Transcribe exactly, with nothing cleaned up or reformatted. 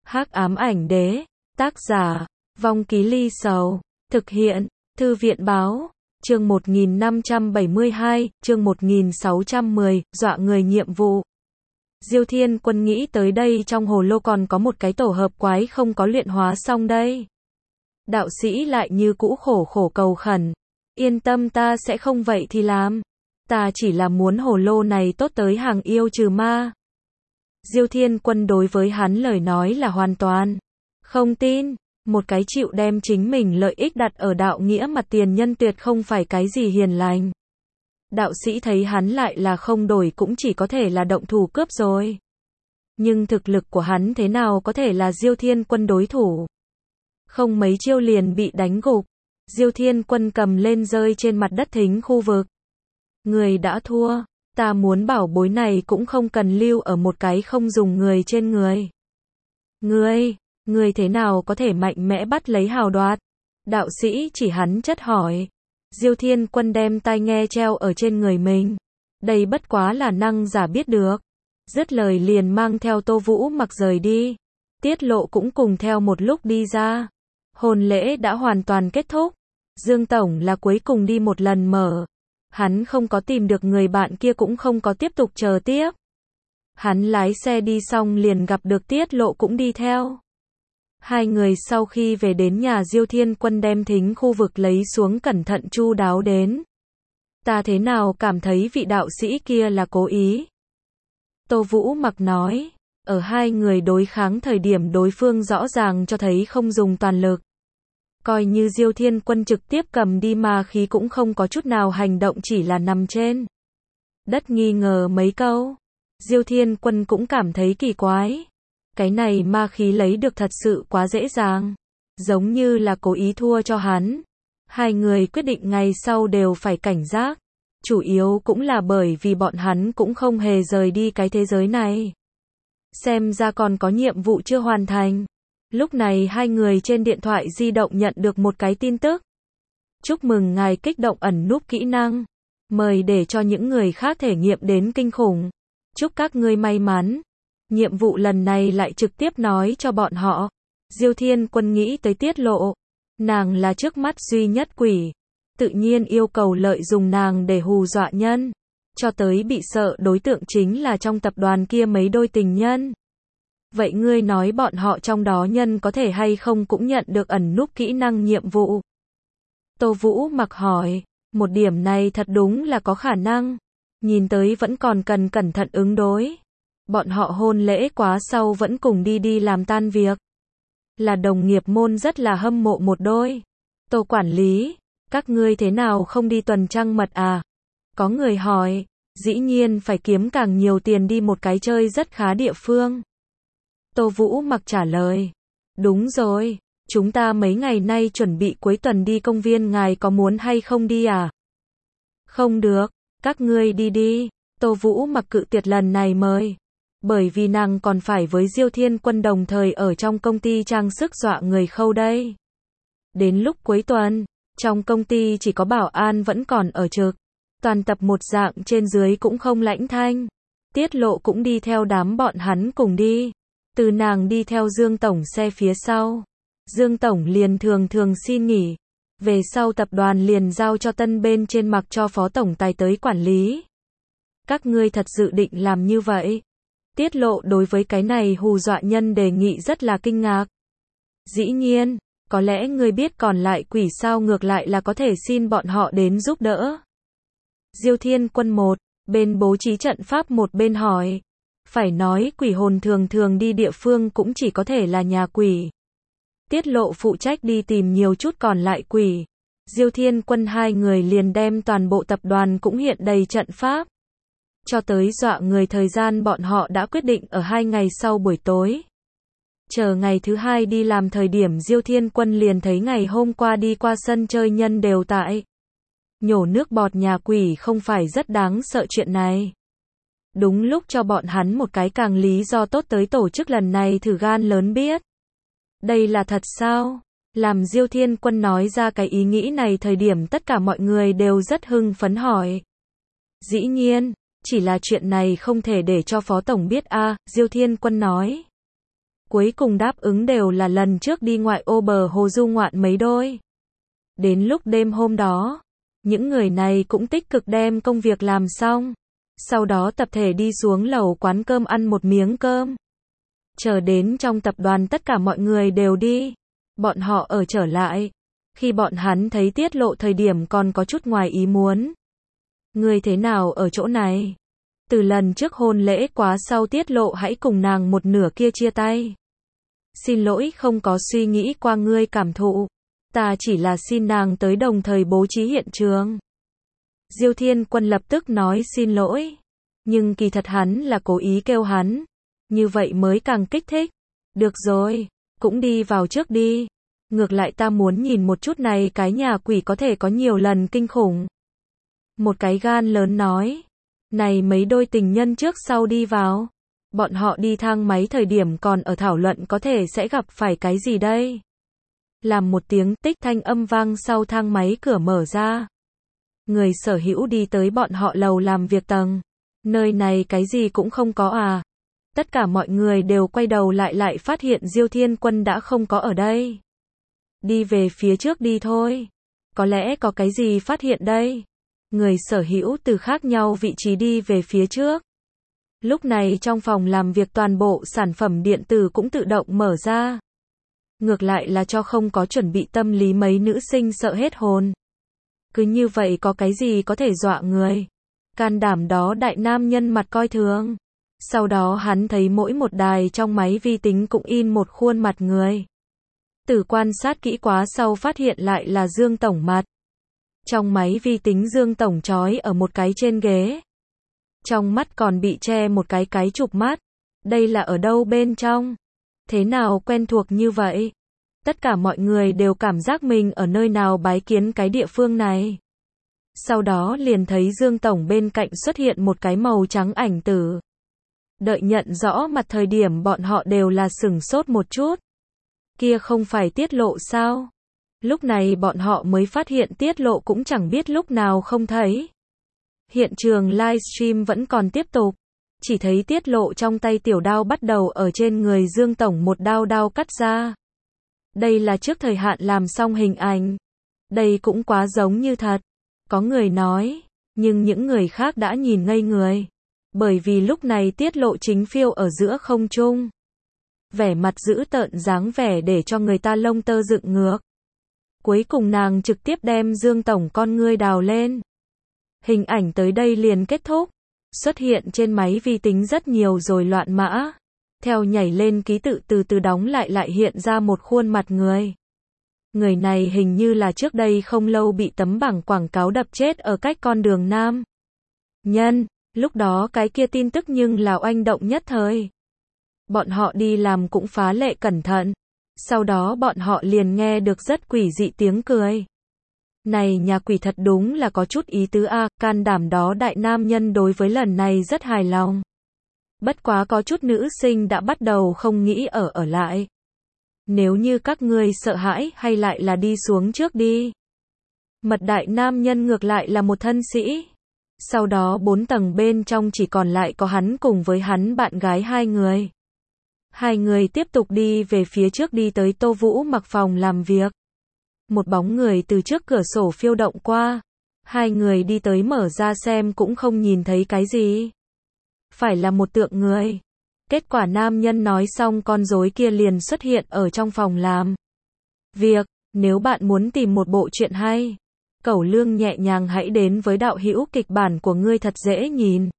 Hắc ám ảnh đế, tác giả, Vong Ký Ly Sầu, thực hiện, Thư viện báo, chương một nghìn năm trăm bảy mươi hai, chương một nghìn sáu trăm mười, dọa người nhiệm vụ. Diêu Thiên Quân nghĩ tới đây trong hồ lô còn có một cái tổ hợp quái không có luyện hóa xong đây. Đạo sĩ lại như cũ khổ khổ cầu khẩn. Yên tâm, ta sẽ không vậy thì làm. Ta chỉ là muốn hồ lô này tốt tới hàng yêu trừ ma. Diêu Thiên Quân đối với hắn lời nói là hoàn toàn không tin. Một cái chịu đem chính mình lợi ích đặt ở đạo nghĩa mặt tiền nhân tuyệt không phải cái gì hiền lành. Đạo sĩ thấy hắn lại là không đổi cũng chỉ có thể là động thủ cướp rồi. Nhưng thực lực của hắn thế nào có thể là Diêu Thiên Quân đối thủ. Không mấy chiêu liền bị đánh gục. Diêu Thiên Quân cầm lên rơi trên mặt đất thính khu vực. Người đã thua, ta muốn bảo bối này cũng không cần lưu ở một cái không dùng người trên người. Ngươi, ngươi thế nào có thể mạnh mẽ bắt lấy hào đoạt? Đạo sĩ chỉ hắn chất hỏi. Diêu Thiên Quân đem tai nghe treo ở trên người mình. Đây bất quá là năng giả biết được. Dứt lời liền mang theo Tô Vũ Mặc rời đi. Tiết Lộ cũng cùng theo một lúc đi ra. Hôn lễ đã hoàn toàn kết thúc. Dương Tổng là cuối cùng đi một lần mở. Hắn không có tìm được người bạn kia cũng không có tiếp tục chờ tiếp. Hắn lái xe đi xong liền gặp được Tiết Lộ cũng đi theo. Hai người sau khi về đến nhà Diêu Thiên Quân đem thính khu vực lấy xuống cẩn thận chu đáo đến. Ta thế nào cảm thấy vị đạo sĩ kia là cố ý? Tô Vũ Mặc nói. Ở hai người đối kháng thời điểm đối phương rõ ràng cho thấy không dùng toàn lực. Coi như Diêu Thiên Quân trực tiếp cầm đi ma khí cũng không có chút nào hành động, chỉ là nằm trên đất nghi ngờ mấy câu. Diêu Thiên Quân cũng cảm thấy kỳ quái. Cái này ma khí lấy được thật sự quá dễ dàng. Giống như là cố ý thua cho hắn. Hai người quyết định ngày sau đều phải cảnh giác. Chủ yếu cũng là bởi vì bọn hắn cũng không hề rời đi cái thế giới này. Xem ra còn có nhiệm vụ chưa hoàn thành. Lúc này hai người trên điện thoại di động nhận được một cái tin tức. Chúc mừng ngài kích động ẩn núp kỹ năng. Mời để cho những người khác thể nghiệm đến kinh khủng. Chúc các ngươi may mắn. Nhiệm vụ lần này lại trực tiếp nói cho bọn họ. Diêu Thiên Quân nghĩ tới Tiết Lộ. Nàng là trước mắt duy nhất quỷ. Tự nhiên yêu cầu lợi dụng nàng để hù dọa nhân. Cho tới bị sợ đối tượng chính là trong tập đoàn kia mấy đôi tình nhân. Vậy ngươi nói bọn họ trong đó nhân có thể hay không cũng nhận được ẩn núp kỹ năng nhiệm vụ? Tô Vũ Mặc hỏi. Một điểm này thật đúng là có khả năng. Nhìn tới vẫn còn cần cẩn thận ứng đối. Bọn họ hôn lễ quá sau vẫn cùng đi đi làm tan việc. Là đồng nghiệp môn rất là hâm mộ một đôi. Tô quản lý, các ngươi thế nào không đi tuần trăng mật à? Có người hỏi. Dĩ nhiên phải kiếm càng nhiều tiền đi một cái chơi rất khá địa phương. Tô Vũ Mặc trả lời. Đúng rồi, chúng ta mấy ngày nay chuẩn bị cuối tuần đi công viên, ngài có muốn hay không đi à? Không được, các ngươi đi đi. Tô Vũ Mặc cự tuyệt lần này mời. Bởi vì nàng còn phải với Diêu Thiên Quân đồng thời ở trong công ty trang sức dọa người khâu đây. Đến lúc cuối tuần, trong công ty chỉ có bảo an vẫn còn ở trực. Toàn tập một dạng trên dưới cũng không lãnh thanh. Tiết Lộ cũng đi theo đám bọn hắn cùng đi. Từ nàng đi theo Dương Tổng xe phía sau. Dương Tổng liền thường thường xin nghỉ. Về sau tập đoàn liền giao cho tân bên trên mặc cho Phó Tổng Tài tới quản lý. Các ngươi thật dự định làm như vậy? Tiết Lộ đối với cái này hù dọa nhân đề nghị rất là kinh ngạc. Dĩ nhiên, có lẽ ngươi biết còn lại quỷ sao, ngược lại là có thể xin bọn họ đến giúp đỡ. Diêu Thiên Quân một bên bố trí trận pháp một bên hỏi. Phải nói quỷ hồn thường thường đi địa phương cũng chỉ có thể là nhà quỷ. Tiết Lộ phụ trách đi tìm nhiều chút còn lại quỷ. Diêu Thiên Quân hai người liền đem toàn bộ tập đoàn cũng hiện đầy trận pháp. Cho tới dọa người thời gian bọn họ đã quyết định ở hai ngày sau buổi tối. Chờ ngày thứ hai đi làm thời điểm Diêu Thiên Quân liền thấy ngày hôm qua đi qua sân chơi nhân đều tại. Nhổ nước bọt nhà quỷ không phải rất đáng sợ chuyện này. Đúng lúc cho bọn hắn một cái càng lý do tốt tới tổ chức lần này thử gan lớn biết. Đây là thật sao? Làm Diêu Thiên Quân nói ra cái ý nghĩ này thời điểm tất cả mọi người đều rất hưng phấn hỏi. Dĩ nhiên, chỉ là chuyện này không thể để cho Phó Tổng biết a, Diêu Thiên Quân nói. Cuối cùng đáp ứng đều là lần trước đi ngoại ô bờ hồ du ngoạn mấy đôi. Đến lúc đêm hôm đó, những người này cũng tích cực đem công việc làm xong. Sau đó tập thể đi xuống lầu quán cơm ăn một miếng cơm. Chờ đến trong tập đoàn tất cả mọi người đều đi. Bọn họ ở trở lại. Khi bọn hắn thấy Tiết Lộ thời điểm còn có chút ngoài ý muốn. Người thế nào ở chỗ này? Từ lần trước hôn lễ quá sau Tiết Lộ hãy cùng nàng một nửa kia chia tay. Xin lỗi không có suy nghĩ qua ngươi cảm thụ. Ta chỉ là xin nàng tới đồng thời bố trí hiện trường. Diêu Thiên Quân lập tức nói xin lỗi. Nhưng kỳ thật hắn là cố ý kêu hắn. Như vậy mới càng kích thích. Được rồi, cũng đi vào trước đi. Ngược lại ta muốn nhìn một chút này cái nhà quỷ có thể có nhiều lần kinh khủng. Một cái gan lớn nói. Này mấy đôi tình nhân trước sau đi vào. Bọn họ đi thang máy thời điểm còn ở thảo luận có thể sẽ gặp phải cái gì đây. Làm một tiếng tích thanh âm vang sau thang máy cửa mở ra. Người sở hữu đi tới bọn họ lầu làm việc tầng. Nơi này cái gì cũng không có à. Tất cả mọi người đều quay đầu lại lại phát hiện Diêu Thiên Quân đã không có ở đây. Đi về phía trước đi thôi. Có lẽ có cái gì phát hiện đây. Người sở hữu từ khác nhau vị trí đi về phía trước. Lúc này trong phòng làm việc toàn bộ sản phẩm điện tử cũng tự động mở ra. Ngược lại là cho không có chuẩn bị tâm lý mấy nữ sinh sợ hết hồn. Cứ như vậy có cái gì có thể dọa người. Can đảm đó đại nam nhân mặt coi thường. Sau đó hắn thấy mỗi một đài trong máy vi tính cũng in một khuôn mặt người. Từ quan sát kỹ quá sau phát hiện lại là Dương Tổng mặt. Trong máy vi tính Dương Tổng trói ở một cái trên ghế. Trong mắt còn bị che một cái cái chụp mắt. Đây là ở đâu bên trong? Thế nào quen thuộc như vậy? Tất cả mọi người đều cảm giác mình ở nơi nào bái kiến cái địa phương này. Sau đó liền thấy Dương Tổng bên cạnh xuất hiện một cái màu trắng ảnh tử. Đợi nhận rõ mặt thời điểm bọn họ đều là sửng sốt một chút. Kia không phải Tiết Lộ sao? Lúc này bọn họ mới phát hiện Tiết Lộ cũng chẳng biết lúc nào không thấy. Hiện trường livestream vẫn còn tiếp tục. Chỉ thấy Tiết Lộ trong tay tiểu đao bắt đầu ở trên người Dương Tổng một đao đao cắt ra. Đây là trước thời hạn làm xong hình ảnh. Đây cũng quá giống như thật. Có người nói, nhưng những người khác đã nhìn ngây người. Bởi vì lúc này Tiết Lộ chính phiêu ở giữa không trung. Vẻ mặt dữ tợn dáng vẻ để cho người ta lông tơ dựng ngược. Cuối cùng nàng trực tiếp đem Dương Tổng con ngươi đào lên. Hình ảnh tới đây liền kết thúc. Xuất hiện trên máy vi tính rất nhiều rồi loạn mã. Theo nhảy lên ký tự từ từ đóng lại lại hiện ra một khuôn mặt người. Người này hình như là trước đây không lâu bị tấm bảng quảng cáo đập chết ở cách con đường Nam Nhân. Lúc đó cái kia tin tức nhưng là oanh động nhất thời. Bọn họ đi làm cũng phá lệ cẩn thận. Sau đó bọn họ liền nghe được rất quỷ dị tiếng cười. Này nhà quỷ thật đúng là có chút ý tứ a, can đảm đó đại nam nhân đối với lần này rất hài lòng. Bất quá có chút nữ sinh đã bắt đầu không nghĩ ở ở lại. Nếu như các ngươi sợ hãi hay lại là đi xuống trước đi. Mật đại nam nhân ngược lại là một thân sĩ. Sau đó bốn tầng bên trong chỉ còn lại có hắn cùng với hắn bạn gái hai người. Hai người tiếp tục đi về phía trước đi tới Tô Vũ mặc phòng làm việc. Một bóng người từ trước cửa sổ phiêu động qua. Hai người đi tới mở ra xem cũng không nhìn thấy cái gì. Phải là một tượng người. Kết quả nam nhân nói xong con rối kia liền xuất hiện ở trong phòng làm việc. Nếu bạn muốn tìm một bộ truyện hay, Cẩu Lương nhẹ nhàng hãy đến với đạo hữu kịch bản của ngươi thật dễ nhìn.